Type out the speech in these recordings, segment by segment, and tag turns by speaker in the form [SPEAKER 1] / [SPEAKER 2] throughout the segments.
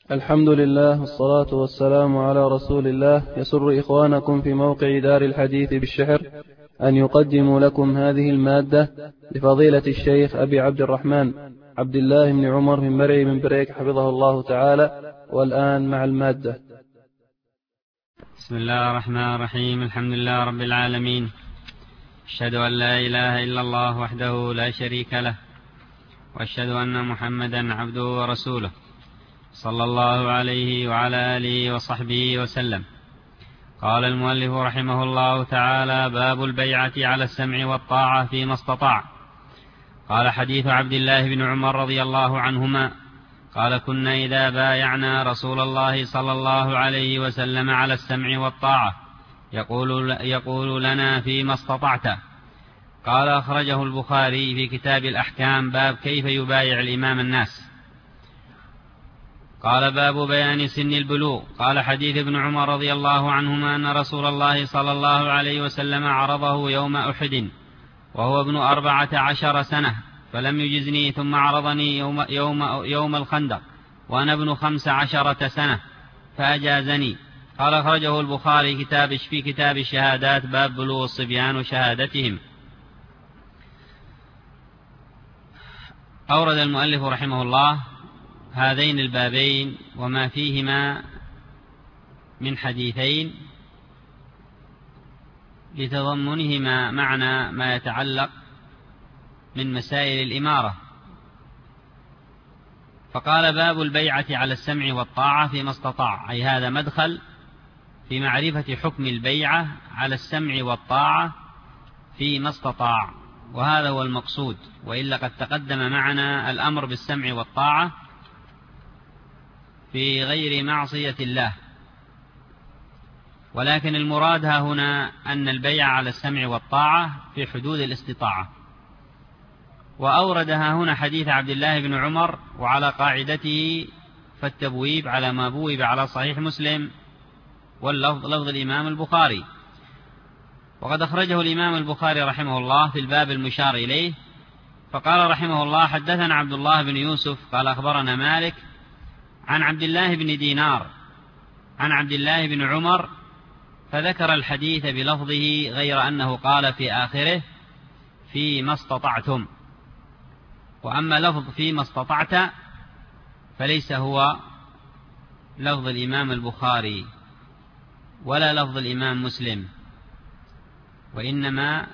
[SPEAKER 1] الحمد لله والصلاة والسلام على رسول الله. يسر إخوانكم في موقع دار الحديث بالشحر أن يقدموا لكم هذه المادة لفضيلة الشيخ أبي عبد الرحمن عبد الله بن عمر من مرعي من بريك حفظه الله تعالى. والآن مع المادة.
[SPEAKER 2] بسم الله الرحمن الرحيم. الحمد لله رب العالمين، أشهد أن لا إله إلا الله وحده لا شريك له، وأشهد أن محمدا عبده ورسوله صلى الله عليه وعلى آله وصحبه وسلم. قال المؤلف رحمه الله تعالى: باب البيعة على السمع والطاعة فيما استطاع. قال: حديث عبد الله بن عمر رضي الله عنهما قال: كنا إذا بايعنا رسول الله صلى الله عليه وسلم على السمع والطاعة يقول لنا فيما استطعت. قال: أخرجه البخاري في كتاب الأحكام، باب كيف يبايع الإمام الناس. قال: باب بيان سن البلوغ. قال: حديث ابن عمر رضي الله عنهما أن رسول الله صلى الله عليه وسلم عرضه يوم أحد وهو ابن 14 سنة فلم يجزني، ثم عرضني يوم الخندق وأنا ابن 15 سنة فأجازني. قال: أخرجه البخاري في كتاب الشهادات، باب بلوغ الصبيان وشهادتهم. أورد المؤلف رحمه الله هذين البابين وما فيهما من حديثين لتضمنهما معنى ما يتعلق من مسائل الإمارة. فقال: باب البيعة على السمع والطاعة فيما استطاع، أي هذا مدخل في معرفة حكم البيعة على السمع والطاعة فيما استطاع، وهذا هو المقصود، وإلا قد تقدم معنا الأمر بالسمع والطاعة في غير معصية الله، ولكن المراد ها هنا أن البيع على السمع والطاعة في حدود الاستطاعة. وأوردها هنا حديث عبد الله بن عمر، وعلى قاعدته فالتبويب على ما بوب على صحيح مسلم، واللفظ لفظ الإمام البخاري. وقد أخرجه الإمام البخاري رحمه الله في الباب المشار إليه، فقال رحمه الله: حدثنا عبد الله بن يوسف قال: أخبرنا مالك عن عبد الله بن دينار عن عبد الله بن عمر، فذكر الحديث بلفظه، غير أنه قال في آخره: فيما استطعتم. وأما لفظ فيما استطعت فليس هو لفظ الإمام البخاري ولا لفظ الإمام مسلم، وإنما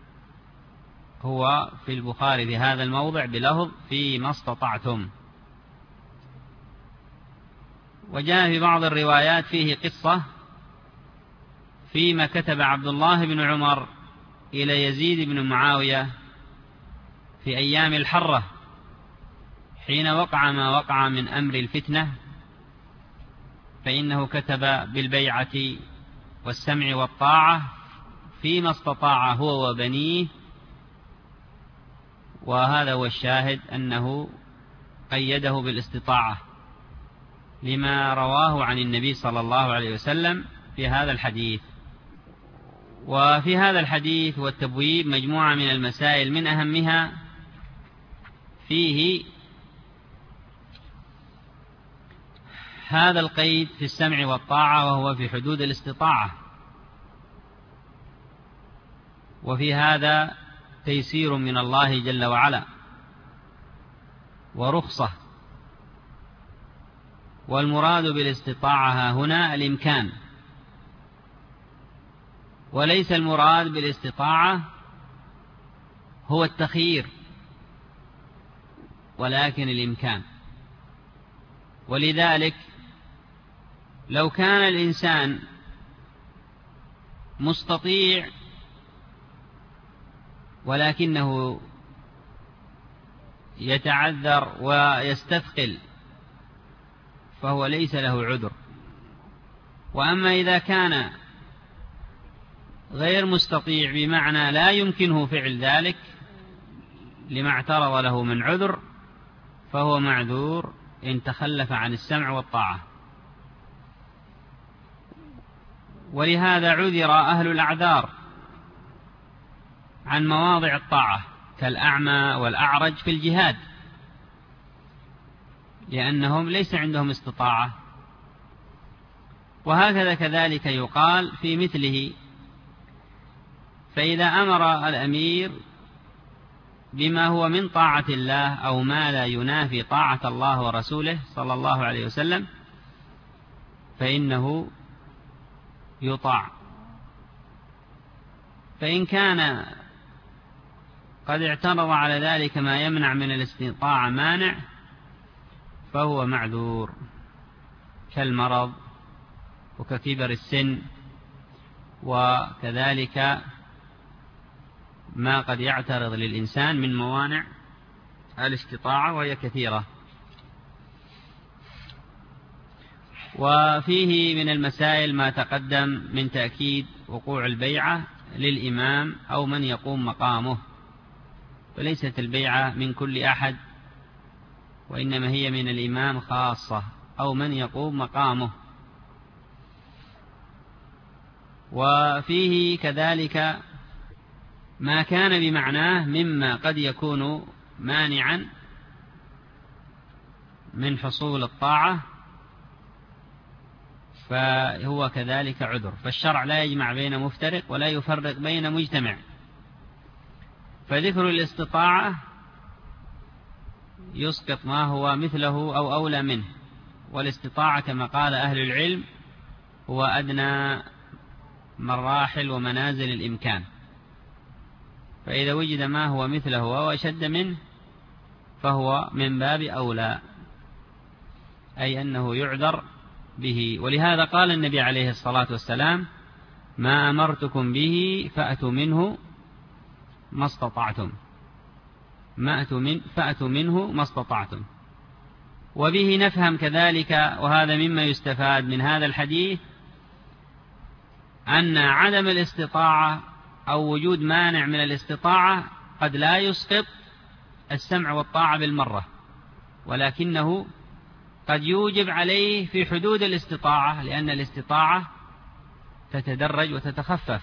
[SPEAKER 2] هو في البخاري في هذا الموضع بلفظ فيما استطعتم. وجاء في بعض الروايات فيه قصة فيما كتب عبد الله بن عمر إلى يزيد بن معاوية في أيام الحرة حين وقع ما وقع من أمر الفتنة، فإنه كتب بالبيعة والسمع والطاعة فيما استطاع هو وبنيه، وهذا هو الشاهد أنه قيده بالاستطاعة لما رواه عن النبي صلى الله عليه وسلم في هذا الحديث. وفي هذا الحديث والتبويب مجموعة من المسائل، من أهمها فيه هذا القيد في السمع والطاعة وهو في حدود الاستطاعة، وفي هذا تيسير من الله جل وعلا ورخصة. والمراد بالاستطاعة هنا الإمكان، وليس المراد بالاستطاعة هو التخيير، ولكن الإمكان. ولذلك لو كان الإنسان مستطيع ولكنه يتعذر ويستثقل فهو ليس له عذر. وأما إذا كان غير مستطيع بمعنى لا يمكنه فعل ذلك لما اعترض له من عذر، فهو معذور إن تخلف عن السمع والطاعة. ولهذا عذر أهل الأعذار عن مواضع الطاعة كالأعمى والأعرج في الجهاد، لأنهم ليس عندهم استطاعة. وهكذا كذلك يقال في مثله. فإذا أمر الأمير بما هو من طاعة الله أو ما لا ينافي طاعة الله ورسوله صلى الله عليه وسلم فإنه يطاع. فإن كان قد اعترض على ذلك ما يمنع من الاستطاعة مانع فهو معذور، كالمرض وككبر السن، وكذلك ما قد يعترض للإنسان من موانع الاستطاعة وهي كثيرة. وفيه من المسائل ما تقدم من تأكيد وقوع البيعة للإمام أو من يقوم مقامه، فليست البيعة من كل أحد، وإنما هي من الإمام خاصة أو من يقوم مقامه. وفيه كذلك ما كان بمعناه مما قد يكون مانعا من حصول الطاعة فهو كذلك عذر. فالشرع لا يجمع بين مفترق ولا يفرق بين مجتمع. فذكر الاستطاعة يسقط ما هو مثله أو أولى منه، والاستطاعة كما قال أهل العلم هو أدنى مراحل ومنازل الإمكان، فإذا وجد ما هو مثله أو أشد منه فهو من باب أولى، أي أنه يعذر به. ولهذا قال النبي عليه الصلاة والسلام: ما أمرتكم به فأتوا منه ما استطعتم، فأتوا منه ما استطعتم. وبه نفهم كذلك، وهذا مما يستفاد من هذا الحديث، أن عدم الاستطاعة أو وجود مانع من الاستطاعة قد لا يسقط السمع والطاعة بالمرة، ولكنه قد يوجب عليه في حدود الاستطاعة، لأن الاستطاعة تتدرج وتتخفف.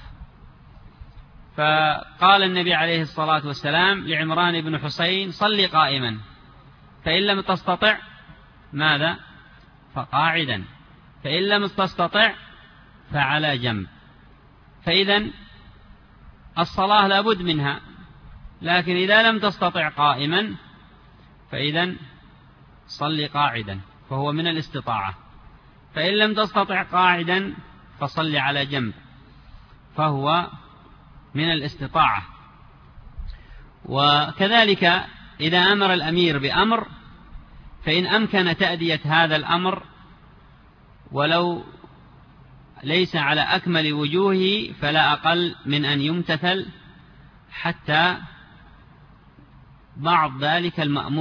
[SPEAKER 2] فقال النبي عليه الصلاة والسلام لعمران بن حسين: صل قائما، فإن لم تستطع ماذا؟ فقاعدا، فإن لم تستطع فعلى جنب. فإذا الصلاة لابد منها، لكن إذا لم تستطع قائما فإذا صل قاعدا، فهو من الاستطاعة. فإن لم تستطع قاعدا فصل على جنب، فهو من الاستطاعة. وكذلك إذا أمر الأمير بأمر فإن أمكن تأدية هذا الأمر ولو ليس على أكمل وجوهه فلا أقل من أن يمتثل حتى بعض ذلك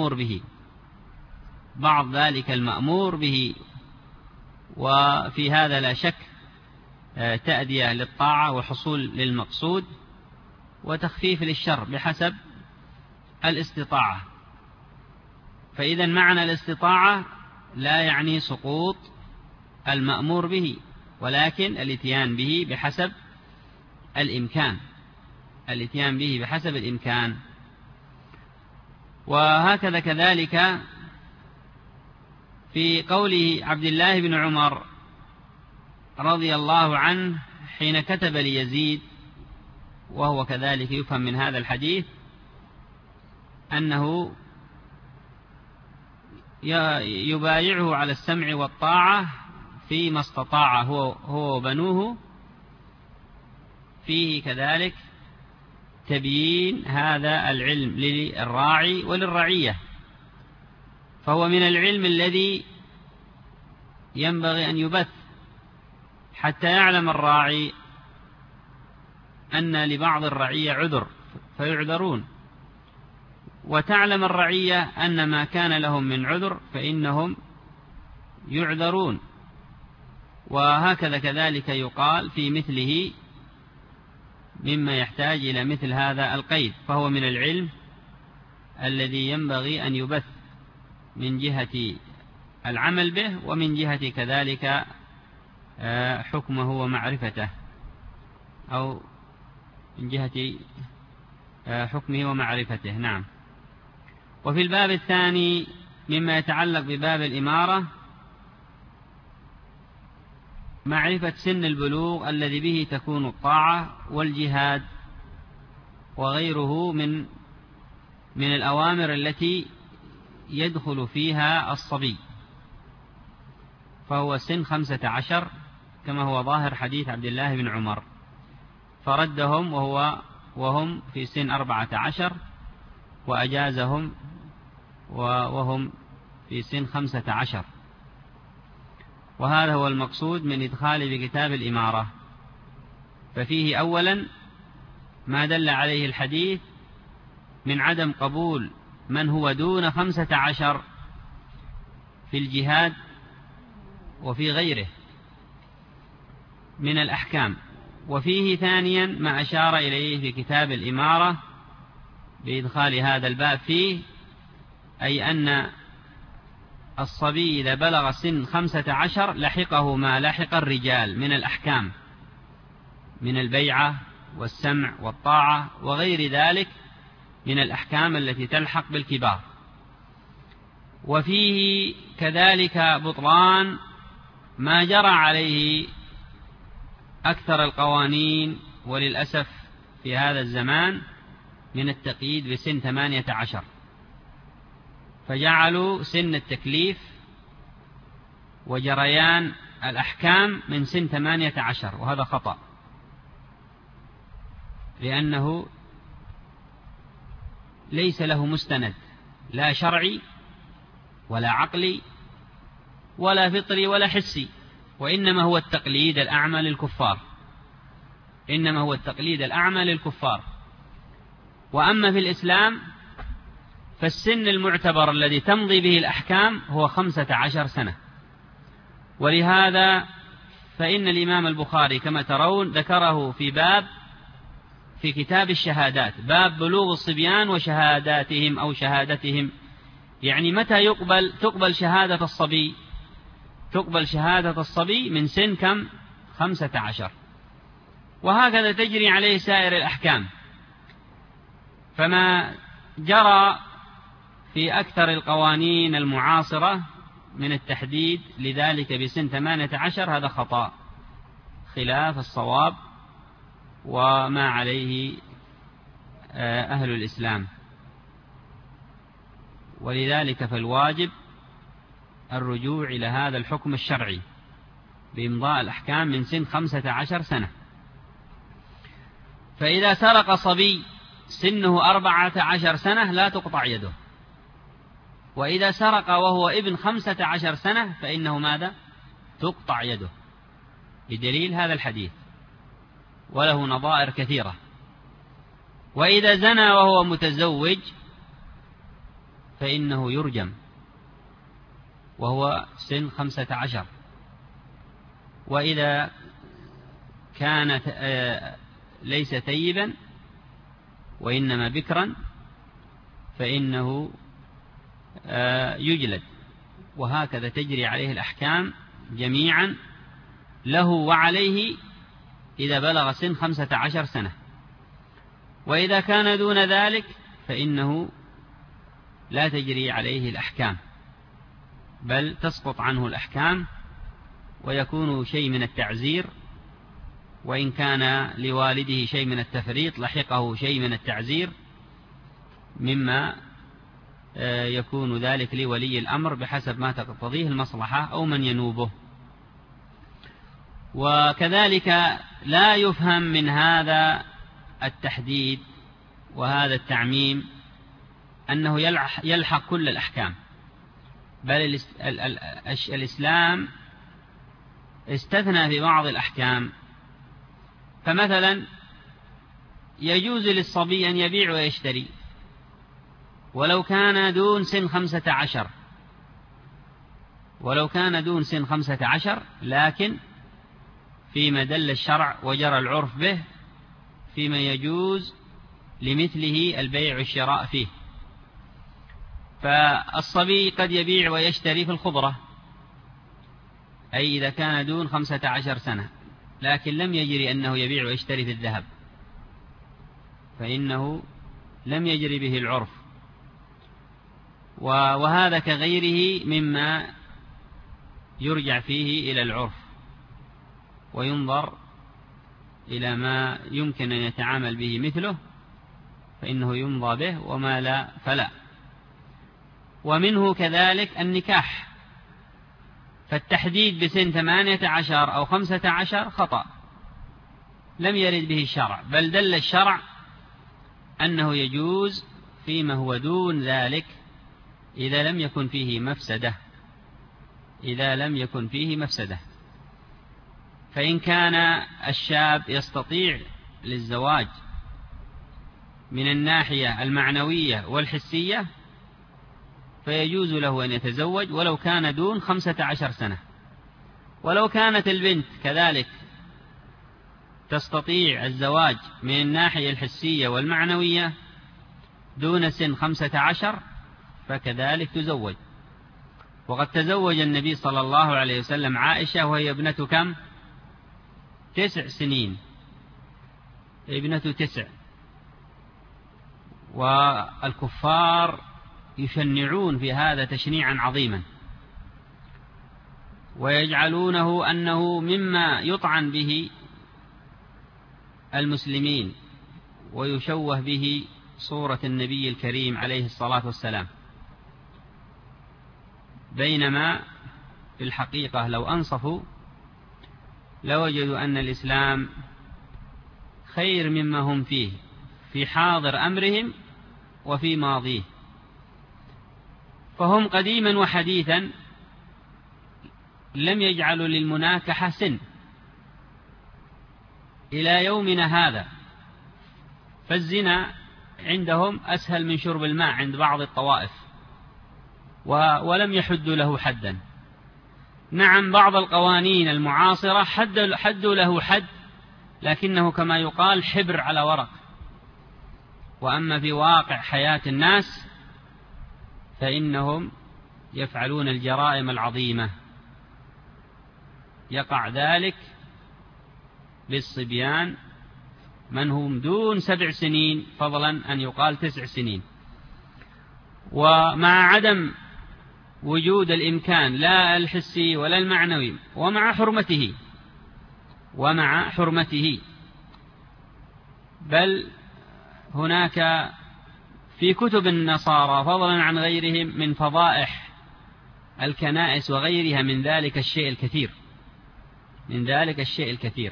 [SPEAKER 2] المأمور به. وفي هذا لا شك تأدية للطاعة وحصول للمقصود وتخفيف للشر بحسب الاستطاعة. فإذا معنى الاستطاعة لا يعني سقوط المأمور به، ولكن الاتيان به بحسب الإمكان. وهكذا كذلك في قوله عبد الله بن عمر رضي الله عنه حين كتب ليزيد، وهو كذلك يفهم من هذا الحديث أنه يبايعه على السمع والطاعة فيما استطاع هو وبنوه. فيه كذلك تبيين هذا العلم للراعي وللرعية، فهو من العلم الذي ينبغي أن يبث حتى يعلم الراعي أن لبعض الرعية عذر فيعذرون، وتعلم الرعية أن ما كان لهم من عذر فإنهم يعذرون. وهكذا كذلك يقال في مثله مما يحتاج إلى مثل هذا القيد، فهو من العلم الذي ينبغي أن يبث من جهة العمل به ومن جهة كذلك حكمه ومعرفته، أو من جهة حكمه ومعرفته. نعم. وفي الباب الثاني مما يتعلق بباب الإمارة معرفة سن البلوغ الذي به تكون الطاعة والجهاد وغيره من الأوامر التي يدخل فيها الصبي، فهو سن 15 كما هو ظاهر حديث عبد الله بن عمر، فردهم وهم في سن 14 وأجازهم وهم في سن 15. وهذا هو المقصود من إدخال بكتاب الإمارة. ففيه أولا ما دل عليه الحديث من عدم قبول من هو دون 15 في الجهاد وفي غيره من الأحكام. وفيه ثانيا ما أشار إليه في كتاب الإمارة بإدخال هذا الباب فيه، أي أن الصبي إذا بلغ سن 15 لحقه ما لحق الرجال من الأحكام من البيعة والسمع والطاعة وغير ذلك من الأحكام التي تلحق بالكبار. وفيه كذلك بطلان ما جرى عليه أكثر القوانين وللأسف في هذا الزمان من التقييد بسن 18، فجعلوا سن التكليف وجريان الأحكام من سن 18، وهذا خطأ، لأنه ليس له مستند لا شرعي ولا عقلي ولا فطري ولا حسي، وإنما هو التقليد الأعمى للكفار، إنما هو التقليد الأعمى للكفار. وأما في الإسلام فالسن المعتبر الذي تمضي به الأحكام هو 15 سنة. ولهذا فإن الإمام البخاري كما ترون ذكره في كتاب الشهادات، باب بلوغ الصبيان وشهاداتهم أو شهادتهم، يعني متى تقبل شهادة الصبي؟ تقبل شهادة الصبي من سن كم؟ 15. وهكذا تجري عليه سائر الأحكام. فما جرى في أكثر القوانين المعاصرة من التحديد لذلك بسن 18 هذا خطأ خلاف الصواب وما عليه أهل الإسلام. ولذلك فالواجب الرجوع إلى هذا الحكم الشرعي بإمضاء الأحكام من سن 15 سنة. فإذا سرق صبي سنه 14 سنة لا تقطع يده، وإذا سرق وهو ابن 15 سنة فإنه ماذا؟ تقطع يده، بدليل هذا الحديث وله نظائر كثيرة. وإذا زنى وهو متزوج فإنه يرجم وهو سن 15. وإذا كان ليس ثيبا وإنما بكرا فإنه يجلد. وهكذا تجري عليه الأحكام جميعا له وعليه إذا بلغ سن 15 سنة. وإذا كان دون ذلك فإنه لا تجري عليه الأحكام، بل تسقط عنه الأحكام ويكون شيء من التعزير، وإن كان لوالده شيء من التفريط لحقه شيء من التعزير، مما يكون ذلك لولي الأمر بحسب ما تقتضيه المصلحة أو من ينوبه. وكذلك لا يفهم من هذا التحديد وهذا التعميم أنه يلحق كل الأحكام، بل الإسلام استثنى في بعض الأحكام. فمثلا يجوز للصبي أن يبيع ويشتري ولو كان دون سن 15، ولو كان دون سن 15، لكن فيما دل الشرع وجرى العرف به فيما يجوز لمثله البيع والشراء فيه. فالصبي قد يبيع ويشتري في الخضرة، أي إذا كان دون 15 سنة، لكن لم يجري أنه يبيع ويشتري في الذهب، فإنه لم يجري به العرف. وهذا كغيره مما يرجع فيه إلى العرف وينظر إلى ما يمكن أن يتعامل به مثله فإنه يمضى به، وما لا فلا. ومنه كذلك النكاح، فالتحديد بسن 18 أو 15 خطأ، لم يرد به الشرع، بل دل الشرع أنه يجوز فيما هو دون ذلك إذا لم يكن فيه مفسدة. فإن كان الشاب يستطيع للزواج من الناحية المعنوية والحسية فيجوز له أن يتزوج ولو كان دون 15 سنة. ولو كانت البنت كذلك تستطيع الزواج من الناحية الحسية والمعنوية دون سن 15 فكذلك تزوج. وقد تزوج النبي صلى الله عليه وسلم عائشة وهي ابنة كم؟ 9 سنين، ابنة 9. والكفار يشنعون في هذا تشنيعا عظيما، ويجعلونه أنه مما يطعن به المسلمين ويشوه به صورة النبي الكريم عليه الصلاة والسلام، بينما في الحقيقة لو أنصفوا لوجدوا أن الإسلام خير مما هم فيه في حاضر أمرهم وفي ماضيه. فهم قديما وحديثا لم يجعلوا للمناكحة سن إلى يومنا هذا، فالزنا عندهم أسهل من شرب الماء عند بعض الطوائف، ولم يحدوا له حدا. نعم بعض القوانين المعاصرة حدوا له حد، لكنه كما يقال حبر على ورق. وأما في واقع حياة الناس فإنهم يفعلون الجرائم العظيمة، يقع ذلك بالصبيان من هم دون 7 سنين، فضلا أن يقال 9 سنين. ومع عدم وجود الإمكان لا الحسي ولا المعنوي، ومع حرمته بل هناك في كتب النصارى فضلا عن غيرهم من فضائح الكنائس وغيرها من ذلك الشيء الكثير.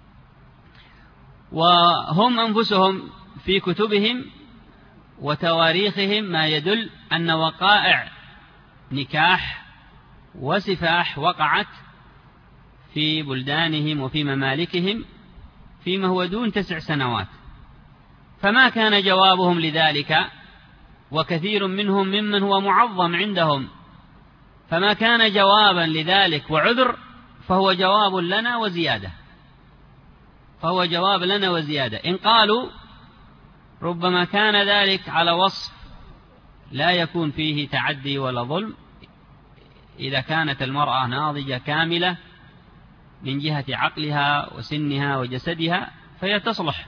[SPEAKER 2] وهم أنفسهم في كتبهم وتواريخهم ما يدل أن وقائع نكاح وسفاح وقعت في بلدانهم وفي ممالكهم فيما هو دون 9 سنوات. فما كان جوابهم لذلك، وكثير منهم ممن هو معظم عندهم، فما كان جوابا لذلك وعذر فهو جواب لنا وزيادة. إن قالوا ربما كان ذلك على وصف لا يكون فيه تعدي ولا ظلم، إذا كانت المرأة ناضجة كاملة من جهة عقلها وسنها وجسدها فهي تصلح،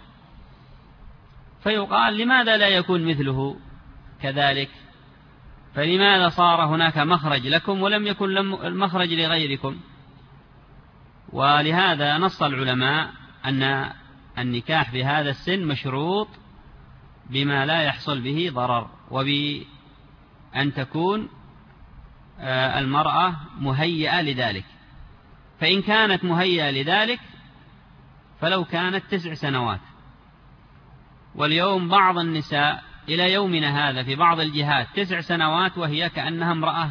[SPEAKER 2] فيقال لماذا لا يكون مثله كذلك؟ فلماذا صار هناك مخرج لكم ولم يكن المخرج لغيركم؟ ولهذا نص العلماء أن النكاح في هذا السن مشروط بما لا يحصل به ضرر، وبأن تكون المرأة مهيئة لذلك. فإن كانت مهيئة لذلك فلو كانت 9 سنوات. واليوم بعض النساء إلى يومنا هذا في بعض الجهات 9 سنوات وهي كأنها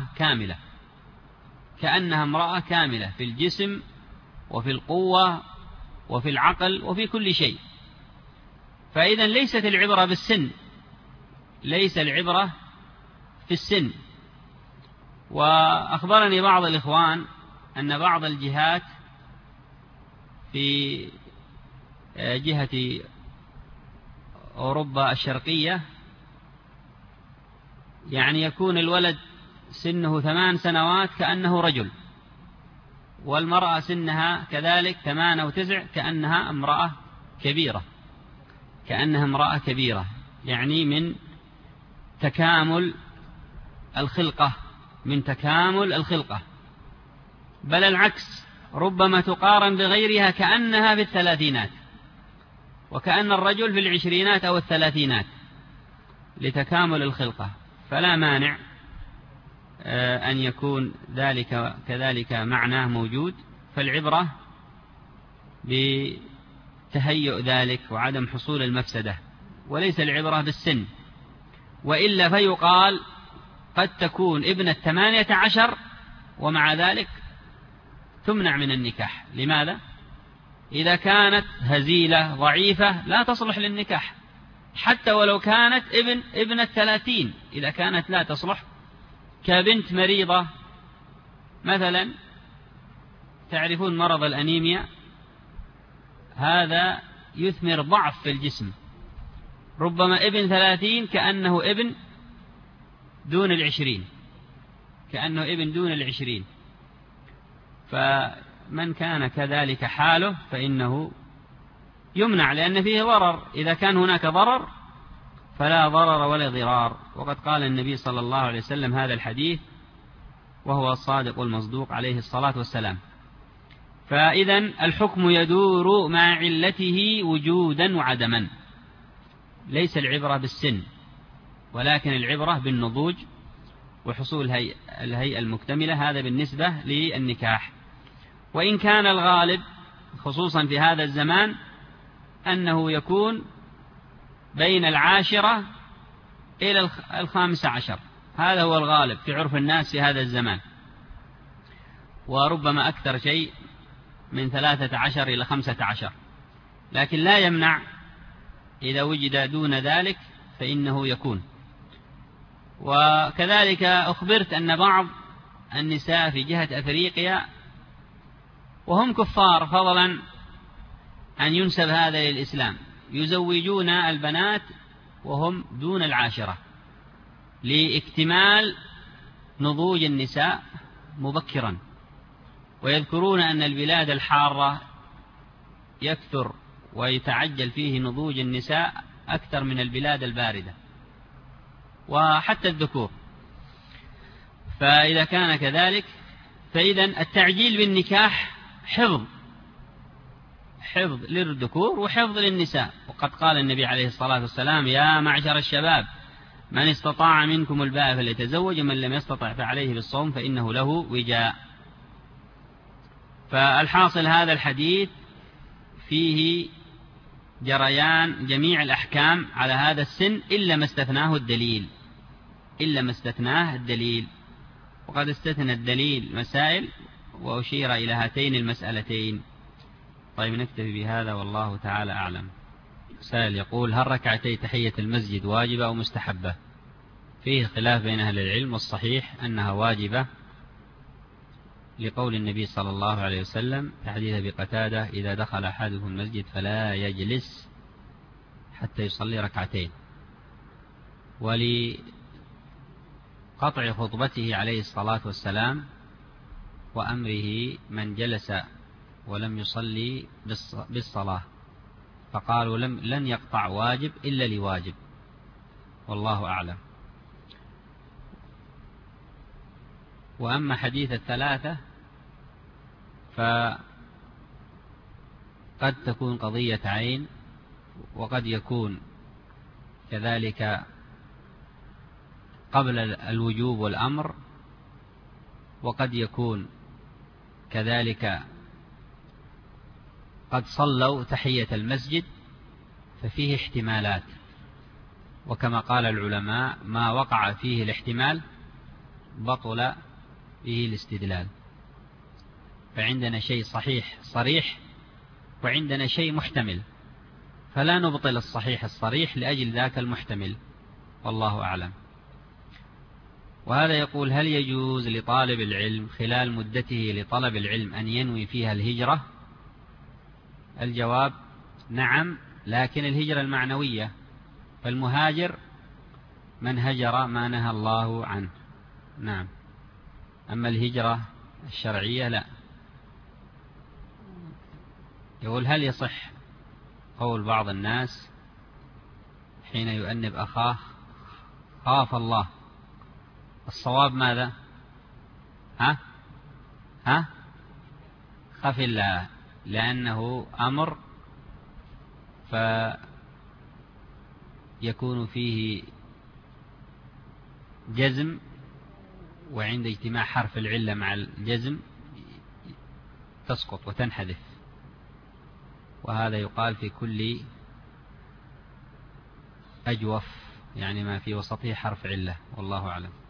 [SPEAKER 2] امرأة كاملة في الجسم وفي القوة وفي العقل وفي كل شيء. فإذا ليست العبرة بالسن، ليس العبرة في السن. وأخبرني بعض الإخوان أن بعض الجهات في جهة أوروبا الشرقية يعني يكون الولد سنه 8 سنوات كأنه رجل، والمرأة سنها كذلك 8 أو 9 كأنها امرأة كبيرة، يعني من تكامل الخلقة من تكامل الخلقة، بل العكس، ربما تقارن بغيرها كأنها في الثلاثينات، وكأن الرجل في العشرينات أو الثلاثينات لتكامل الخلقة. فلا مانع أن يكون ذلك كذلك معناه موجود، فالعبرة بتهيؤ ذلك وعدم حصول المفسدة، وليس العبرة بالسن، وإلا فيقال قد تكون ابنة 18 ومع ذلك تمنع من النكاح. لماذا؟ إذا كانت هزيلة ضعيفة لا تصلح للنكاح، حتى ولو كانت ابنة 30 إذا كانت لا تصلح، كبنت مريضة مثلا، تعرفون مرض الأنيميا، هذا يثمر ضعف في الجسم، ربما ابن 30 كأنه ابن دون 20، كأنه ابن دون 20. فمن كان كذلك حاله فإنه يمنع، لأن فيه ضرر. إذا كان هناك ضرر فلا ضرر ولا ضرار، وقد قال النبي صلى الله عليه وسلم هذا الحديث وهو الصادق المصدوق عليه الصلاة والسلام. فإذا الحكم يدور مع علته وجودا وعدما، ليس العبرة بالسن، ولكن العبرة بالنضوج وحصول الهيئة المكتملة. هذا بالنسبة للنكاح. وإن كان الغالب خصوصا في هذا الزمان أنه يكون بين 10 إلى 15، هذا هو الغالب في عرف الناس في هذا الزمان، وربما أكثر شيء من 13 إلى 15، لكن لا يمنع إذا وجد دون ذلك فإنه يكون. وكذلك أخبرت أن بعض النساء في جهة أفريقيا وهم كفار، فضلا أن ينسب هذا للإسلام، يزوجون البنات وهم دون 10 لاكتمال نضوج النساء مبكرا، ويذكرون أن البلاد الحارة يكثر ويتعجل فيه نضوج النساء أكثر من البلاد الباردة وحتى الذكور. فإذا كان كذلك فإذا التعجيل بالنكاح حفظ للذكور وحفظ للنساء. وقد قال النبي عليه الصلاة والسلام: يا معشر الشباب من استطاع منكم الباء فليتزوج، من لم يستطع فعليه بالصوم فإنه له وجاء. فالحاصل هذا الحديث فيه جريان جميع الأحكام على هذا السن إلا ما استثناه الدليل، وقد استثنى الدليل مسائل وأشير إلى هاتين المسألتين. طيب نكتفي بهذا والله تعالى أعلم. سائل يقول: هل ركعتي تحية المسجد واجبة أو مستحبة؟ فيه خلاف بين أهل العلم، والصحيح أنها واجبة لقول النبي صلى الله عليه وسلم في حديث أبي قتادة: إذا دخل أحدكم المسجد فلا يجلس حتى يصلي ركعتين. ولقطع خطبته عليه الصلاة والسلام وأمره من جلس ولم يصلي بالصلاة، فقالوا لن يقطع واجب إلا لواجب، والله أعلم. وأما حديث الثلاثة فقد تكون قضية عين، وقد يكون كذلك قبل الوجوب والأمر، وقد يكون كذلك قد صلوا تحية المسجد، ففيه احتمالات. وكما قال العلماء: ما وقع فيه الاحتمال بطل فيه الاستدلال. فعندنا شيء صحيح صريح وعندنا شيء محتمل، فلا نبطل الصحيح الصريح لأجل ذاك المحتمل، والله أعلم. وهذا يقول: هل يجوز لطالب العلم خلال مدته لطلب العلم أن ينوي فيها الهجرة؟ الجواب: نعم، لكن الهجرة المعنوية، فالمهاجر من هجر ما نهى الله عنه. نعم. أما الهجرة الشرعية لا. يقول: هل يصح قول بعض الناس حين يؤنب أخاه: خاف الله الصواب ماذا؟ ها خف الله، لأنه أمر فيكون فيه جزم، وعند اجتماع حرف العلة مع الجزم تسقط وتنحذف، وهذا يقال في كل أجوف، يعني ما في وسطه حرف علة، والله أعلم.